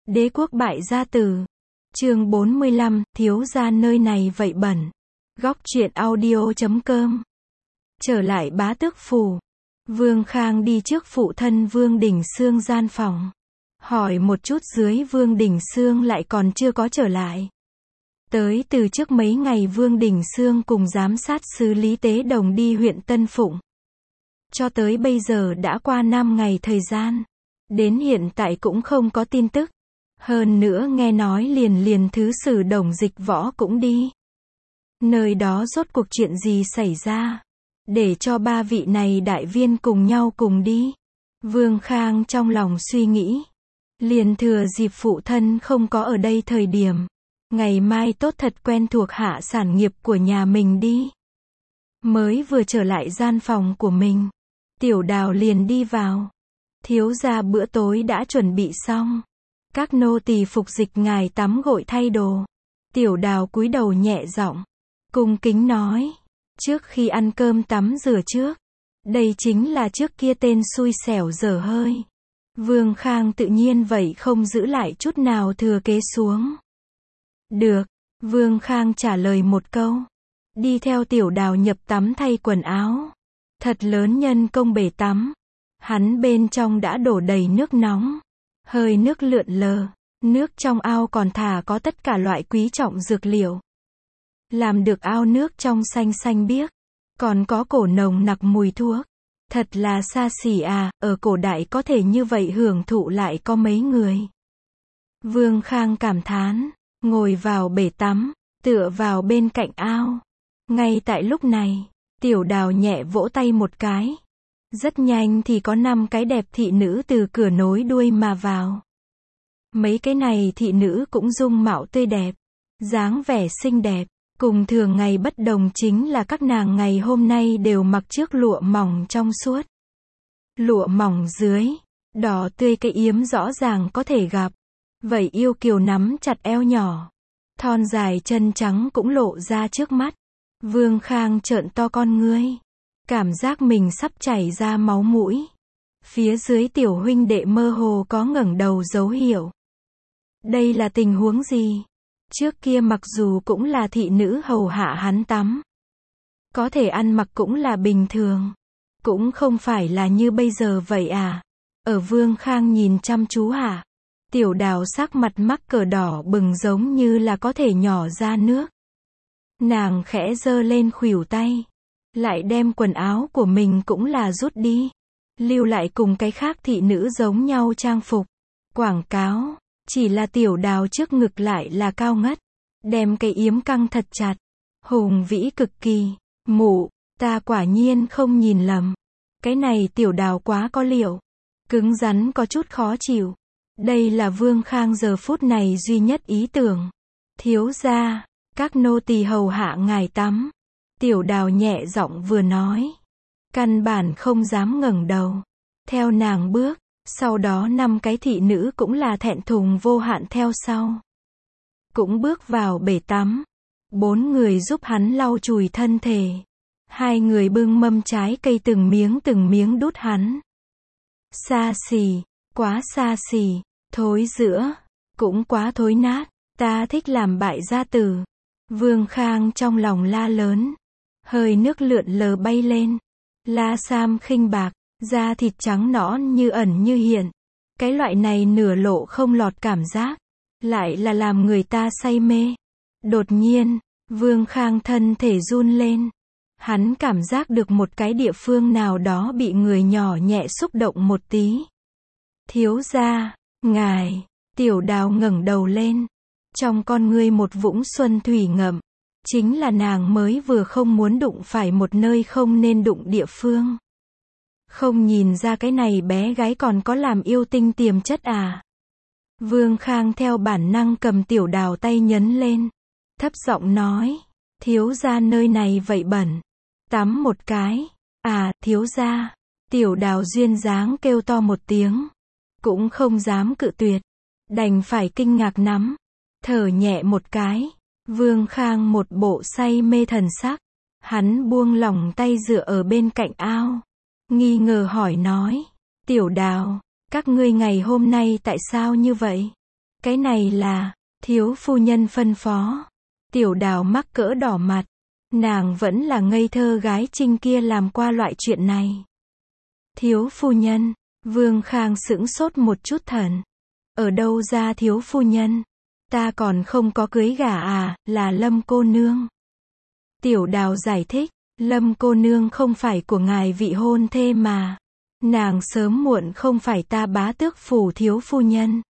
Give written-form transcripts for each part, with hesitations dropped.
Đế quốc bại gia tử. Chương 45, thiếu gia nơi này vậy bẩn. Góc truyện audio.com. Trở lại Bá Tước phủ. Vương Khang đi trước phụ thân Vương Đình Xương gian phòng. Hỏi một chút dưới Vương Đình Xương lại còn chưa có trở lại. Tới từ trước mấy ngày Vương Đình Xương cùng giám sát sứ Lý Tế Đồng đi huyện Tân Phụng. Cho tới bây giờ đã qua 5 ngày thời gian. Đến hiện tại cũng không có tin tức. Hơn nữa nghe nói liền thứ sử Đồng Dịch Võ cũng đi. Nơi đó rốt cuộc chuyện gì xảy ra? Để cho ba vị này đại viên cùng nhau cùng đi. Vương Khang trong lòng suy nghĩ. Liền thừa dịp phụ thân không có ở đây thời điểm. Ngày mai tốt thật quen thuộc hạ sản nghiệp của nhà mình đi. Mới vừa trở lại gian phòng của mình. Tiểu Đào liền đi vào. Thiếu gia bữa tối đã chuẩn bị xong. Các nô tỳ phục dịch ngài tắm gội thay đồ. Tiểu Đào cúi đầu nhẹ giọng, cung kính nói. Trước khi ăn cơm tắm rửa trước. Đây chính là trước kia tên xui xẻo dở hơi. Vương Khang tự nhiên vậy không giữ lại chút nào thừa kế xuống. Được. Vương Khang trả lời một câu. Đi theo Tiểu Đào nhập tắm thay quần áo. Thật lớn nhân công bể tắm. Hắn bên trong đã đổ đầy nước nóng. Hơi nước lượn lờ. Nước trong ao còn thả có tất cả loại quý trọng dược liệu. Làm được ao nước trong xanh xanh biếc. Còn có cổ nồng nặc mùi thuốc. Thật là xa xỉ à, ở cổ đại có thể như vậy hưởng thụ lại có mấy người. Vương Khang cảm thán. Ngồi vào bể tắm. Tựa vào bên cạnh ao. Ngay tại lúc này. Tiểu Đào nhẹ vỗ tay một cái. Rất nhanh thì có 5 cái đẹp thị nữ từ cửa nối đuôi mà vào. Mấy cái này thị nữ cũng dung mạo tươi đẹp. Dáng vẻ xinh đẹp. Cùng thường ngày bất đồng chính là các nàng ngày hôm nay đều mặc chiếc lụa mỏng trong suốt. Lụa mỏng dưới. Đỏ tươi cái yếm rõ ràng có thể gặp. Vậy yêu kiều nắm chặt eo nhỏ. Thon dài chân trắng cũng lộ ra trước mắt. Vương Khang trợn to con ngươi. Cảm giác mình sắp chảy ra máu mũi. Phía dưới tiểu huynh đệ mơ hồ có ngẩng đầu dấu hiệu. Đây là tình huống gì? Trước kia mặc dù cũng là thị nữ hầu hạ hắn tắm. Có thể ăn mặc cũng là bình thường. Cũng không phải là như bây giờ vậy à? Ở Vương Khang nhìn chăm chú hả? Tiểu Đào sắc mặt mắc cờ đỏ bừng giống như là có thể nhỏ ra nước. Nàng khẽ giơ lên khuỷu tay. Lại đem quần áo của mình cũng là rút đi. Lưu lại cùng cái khác thị nữ giống nhau trang phục. Quảng cáo. Chỉ là Tiểu Đào trước ngực lại là cao ngất. Đem cái yếm căng thật chặt. Hùng vĩ cực kỳ. Mụ, ta quả nhiên không nhìn lầm. Cái này Tiểu Đào quá có liệu. Cứng rắn có chút khó chịu. Đây là Vương Khang giờ phút này duy nhất ý tưởng. Thiếu gia, các nô tỳ hầu hạ ngài tắm. Tiểu Đào nhẹ giọng vừa nói. Căn bản không dám ngẩng đầu. Theo nàng bước. Sau đó 5 cái thị nữ cũng là thẹn thùng vô hạn theo sau. Cũng bước vào bể tắm. 4 người giúp hắn lau chùi thân thể. 2 người bưng mâm trái cây từng miếng đút hắn. Xa xỉ, quá xa xỉ, thối rữa, cũng quá thối nát, ta thích làm bại gia tử. Vương Khang trong lòng la lớn. Hơi nước lượn lờ bay lên. La sam khinh bạc. Da thịt trắng nõn như ẩn như hiện. Cái loại này nửa lộ không lọt cảm giác. Lại là làm người ta say mê. Đột nhiên, Vương Khang thân thể run lên. Hắn cảm giác được một cái địa phương nào đó bị người nhỏ nhẹ xúc động một tí. Thiếu gia, ngài. Tiểu Đào ngẩng đầu lên. Trong con ngươi một vũng xuân thủy ngậm. Chính là nàng mới vừa không muốn đụng phải một nơi không nên đụng địa phương. Không nhìn ra cái này bé gái còn có làm yêu tinh tiềm chất à? Vương Khang theo bản năng cầm Tiểu Đào tay nhấn lên. Thấp giọng nói. Thiếu gia nơi này vậy bẩn. Tắm một cái. À, thiếu gia. Tiểu Đào duyên dáng kêu to một tiếng. Cũng không dám cự tuyệt. Đành phải kinh ngạc nắm. Thở nhẹ một cái. Vương Khang một bộ say mê thần sắc. Hắn buông lỏng tay dựa ở bên cạnh ao. Nghi ngờ hỏi nói. Tiểu Đào, các ngươi ngày hôm nay tại sao như vậy? Cái này là, thiếu phu nhân phân phó. Tiểu Đào mắc cỡ đỏ mặt. Nàng vẫn là ngây thơ gái Trinh kia làm qua loại chuyện này. Thiếu phu nhân, Vương Khang sững sốt một chút thần. Ở đâu ra thiếu phu nhân? Ta còn không có cưới gả à, là Lâm cô nương. Tiểu Đào giải thích, Lâm cô nương không phải của ngài vị hôn thê mà. Nàng sớm muộn không phải ta Bá Tước phủ thiếu phu nhân.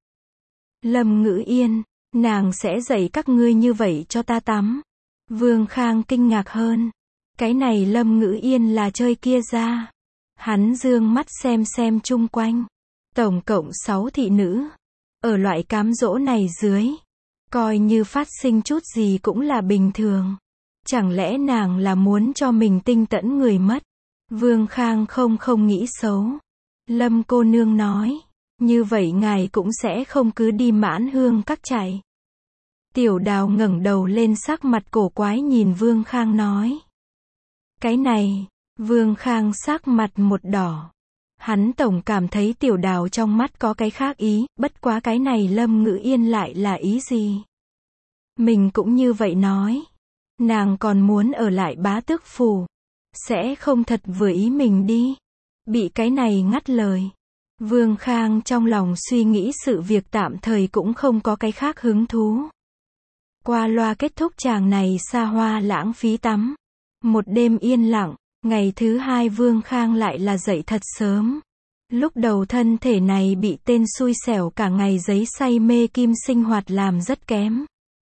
Lâm Ngữ Yên, nàng sẽ dạy các ngươi như vậy cho ta tắm. Vương Khang kinh ngạc hơn. Cái này Lâm Ngữ Yên là chơi kia ra. Hắn dương mắt xem chung quanh. Tổng cộng 6 thị nữ. Ở loại cám dỗ này dưới. Coi như phát sinh chút gì cũng là bình thường. Chẳng lẽ nàng là muốn cho mình tinh tẫn người mất? Vương Khang không nghĩ xấu. Lâm cô nương nói. Như vậy ngài cũng sẽ không cứ đi Mãn Hương các chạy. Tiểu Đào ngẩng đầu lên sắc mặt cổ quái nhìn Vương Khang nói. Cái này, Vương Khang sắc mặt một đỏ. Hắn tổng cảm thấy Tiểu Đào trong mắt có cái khác ý, bất quá cái này Lâm Ngữ Yên lại là ý gì? Mình cũng như vậy nói. Nàng còn muốn ở lại Bá Tước phủ. Sẽ không thật vừa ý mình đi. Bị cái này ngắt lời. Vương Khang trong lòng suy nghĩ sự việc tạm thời cũng không có cái khác hứng thú. Qua loa kết thúc chàng này xa hoa lãng phí tắm. Một đêm yên lặng, ngày thứ 2 Vương Khang lại là dậy thật sớm. Lúc đầu thân thể này bị tên xui xẻo cả ngày giấy say mê kim sinh hoạt làm rất kém.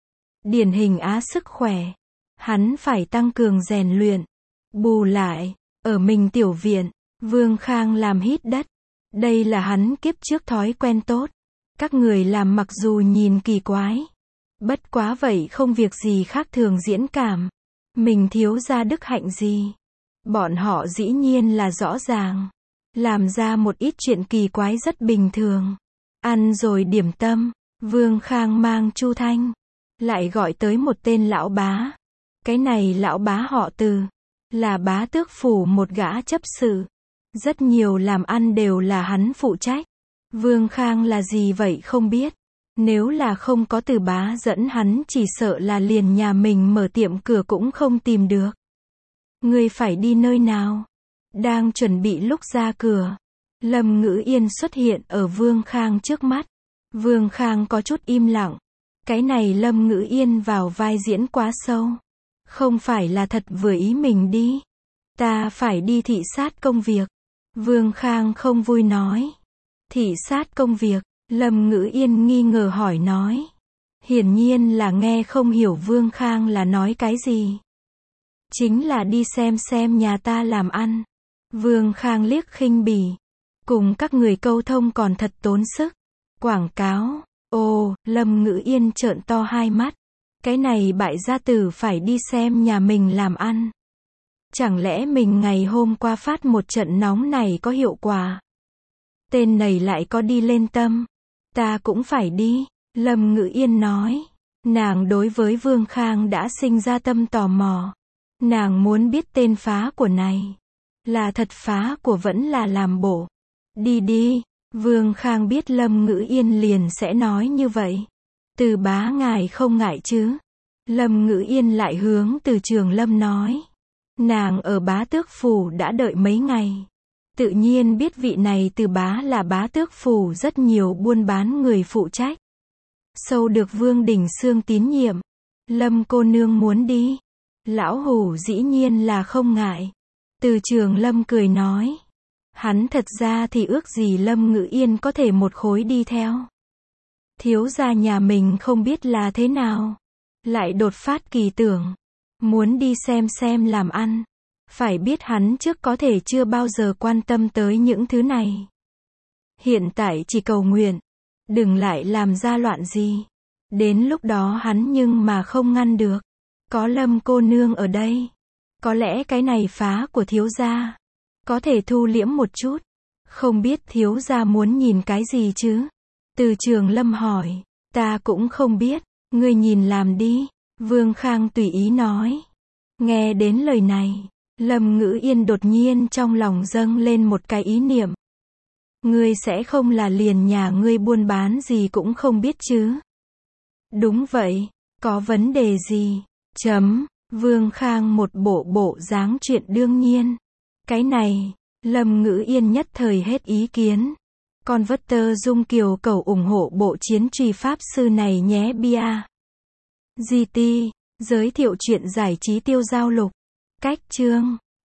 Điển hình á sức khỏe. Hắn phải tăng cường rèn luyện. Bù lại, ở mình tiểu viện, Vương Khang làm hít đất. Đây là hắn kiếp trước thói quen tốt. Các người làm mặc dù nhìn kỳ quái. Bất quá vậy không việc gì khác thường diễn cảm. Mình thiếu ra đức hạnh gì. Bọn họ dĩ nhiên là rõ ràng. Làm ra một ít chuyện kỳ quái rất bình thường. Ăn rồi điểm tâm, Vương Khang mang Chu Thanh. Lại gọi tới một tên lão bá. Cái này lão bá họ Từ. Là Bá Tước phủ một gã chấp sự. Rất nhiều làm ăn đều là hắn phụ trách. Vương Khang là gì vậy không biết. Nếu là không có Từ bá dẫn hắn chỉ sợ là liền nhà mình mở tiệm cửa cũng không tìm được. Ngươi phải đi nơi nào? Đang chuẩn bị lúc ra cửa. Lâm Ngữ Yên xuất hiện ở Vương Khang trước mắt. Vương Khang có chút im lặng. Cái này Lâm Ngữ Yên vào vai diễn quá sâu. Không phải là thật vừa ý mình đi. Ta phải đi thị sát công việc. Vương Khang không vui nói. Thị sát công việc, Lâm Ngữ Yên nghi ngờ hỏi nói. Hiển nhiên là nghe không hiểu Vương Khang là nói cái gì. Chính là đi xem nhà ta làm ăn. Vương Khang liếc khinh bỉ. Cùng các người câu thông còn thật tốn sức. Quảng cáo. Ồ, Lâm Ngữ Yên trợn to hai mắt. Cái này bại gia tử phải đi xem nhà mình làm ăn. Chẳng lẽ mình ngày hôm qua phát một trận nóng này có hiệu quả? Tên này lại có đi lên tâm. Ta cũng phải đi. Lâm Ngữ Yên nói. Nàng đối với Vương Khang đã sinh ra tâm tò mò. Nàng muốn biết tên phá của này. Là thật phá của vẫn là làm bộ. Đi đi. Vương Khang biết Lâm Ngữ Yên liền sẽ nói như vậy. Từ bá ngài không ngại chứ? Lâm Ngữ Yên lại hướng Từ Trường Lâm nói. Nàng ở Bá Tước phủ đã đợi mấy ngày. Tự nhiên biết vị này Từ bá là Bá Tước phủ rất nhiều buôn bán người phụ trách. Sâu được Vương Đình Xương tín nhiệm. Lâm cô nương muốn đi. Lão hủ dĩ nhiên là không ngại. Từ Trường Lâm cười nói. Hắn thật ra thì ước gì Lâm Ngữ Yên có thể một khối đi theo. Thiếu gia nhà mình không biết là thế nào. Lại đột phát kỳ tưởng. Muốn đi xem làm ăn. Phải biết hắn trước có thể chưa bao giờ quan tâm tới những thứ này. Hiện tại chỉ cầu nguyện. Đừng lại làm ra loạn gì. Đến lúc đó hắn nhưng mà không ngăn được. Có Lâm cô nương ở đây. Có lẽ cái này phá của thiếu gia. Có thể thu liễm một chút. Không biết thiếu gia muốn nhìn cái gì chứ? Từ Trường Lâm hỏi. Ta cũng không biết. Ngươi nhìn làm đi. Vương Khang tùy ý nói. Nghe đến lời này. Lâm Ngữ Yên đột nhiên trong lòng dâng lên một cái ý niệm. Ngươi sẽ không là liền nhà ngươi buôn bán gì cũng không biết chứ? Đúng vậy, có vấn đề gì? Vương Khang một bộ dáng chuyện đương nhiên. Cái này, Lâm Ngữ Yên nhất thời hết ý kiến. Con vất tơ Dung Kiều cầu ủng hộ bộ chiến truy pháp sư này nhé bia. GT, giới thiệu chuyện giải trí tiêu giao lục. Cách chương